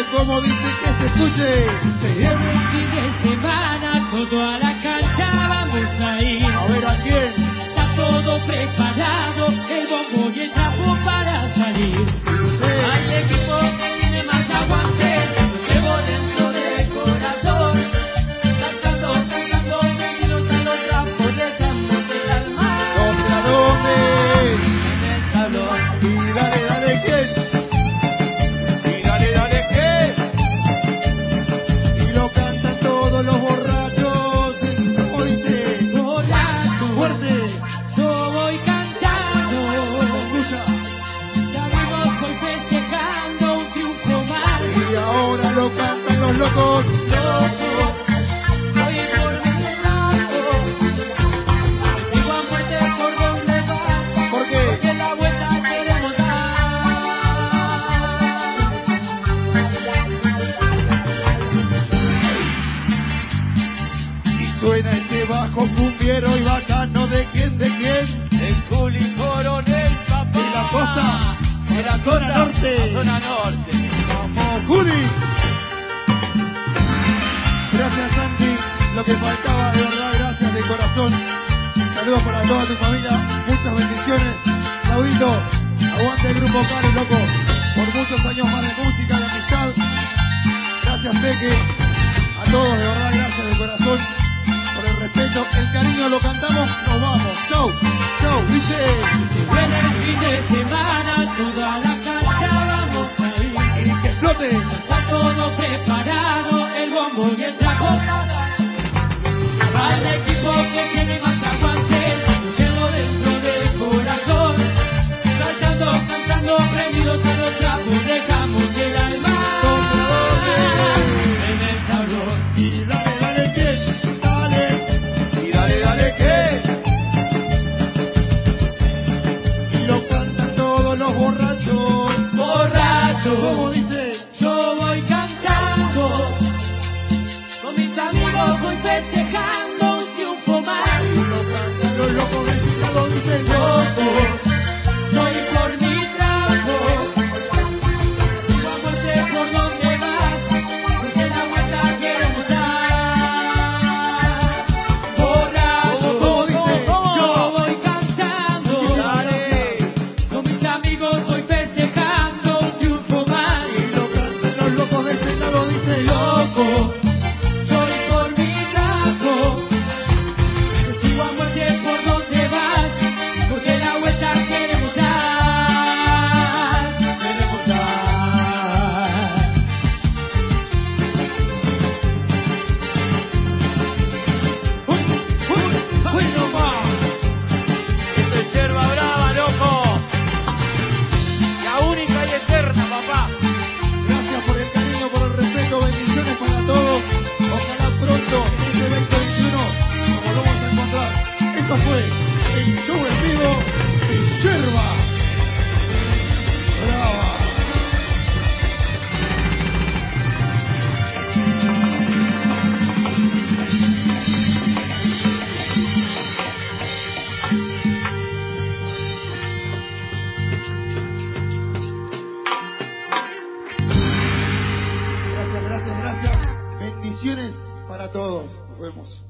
como dice que se escuche. Se viene el fin de semana, toda la cancha vamos a ir. A ver a quién. Está todo preparado, el bombo y el trapo para salir. Al equipo que tiene más aguante, lo llevo dentro del corazón. Cantando, cantando, venidos a los trapos, dejamos el alma. ¿Dónde, a dónde? En el tablón. Y dale, dale, ¿quién? Y dale, dale, ¿qué? Y lo cantan todos los borrachos. ¿Cómo dice? Borracho, Fuerte. yo voy cantando. Escucha. Salimos hoy festejando un triunfo más. Y ahora lo cantan los locos. Loco, voy por mi lado. Sigo a muerte por donde va. ¿Por qué? Porque la vuelta queremos dar. Y suena ese bajo cumbiero y bacano. ¿De quién? ¿De quién? El Juli Coronel, papá. ¿De la costa? De la Zona costa norte. Zona norte. ¡Vamos, Juli! Gracias, Santi. Lo que faltaba, de verdad, gracias de corazón. Saludos para toda tu familia. Muchas bendiciones. Claudito, aguante el grupo Cari, loco. Por muchos años más de música, de amistad. Gracias, Peque. A todos, de verdad, gracias de corazón. Por el respeto, el cariño, lo cantamos, nos vamos. Chau, chau, dice. Se viene el fin de semana, toda la cancha vamos a ir. Y que explote. Está todo preparado, el bombo y el trapo. Al equipo que tiene más aguante, lo llevo dentro del corazón. Cantando, cantando, prendidos a los trapos, dejamos el alma en el tablón. Y dale, dale, ¿quién? Dale. Y dale, dale, ¿qué? Y lo cantan todos los borrachos. Borracho, ¿Cómo dice? yo voy cantando, con mis amigos voy festejando un triunfo más. Y lo cantan los locos del Chicago, dicen Loco, soy por mi trapo, sigo a muerte por donde vas, porque la vuelta queremos dar. Borracho, ¿Cómo dice? yo voy cantando, con mis amigos voy festejando un triunfo más. Y lo cantan los locos del Chicago, dicen Loco, soy por mi trapo, sigo a muerte por donde vas, porque la vuelta queremos dar, queremos dar. ¡Uy, nomás! Esto es yerba brava, loco, la única y eterna, papá. Gracias por el cariño, por el respeto, bendiciones para todos. Ojalá pronto, en este 2021, nos volvamos a encontrar. Esto fue el show en vivo en Yerba Brava. Gracias, gracias, gracias. Bendiciones para todos. Nos vemos.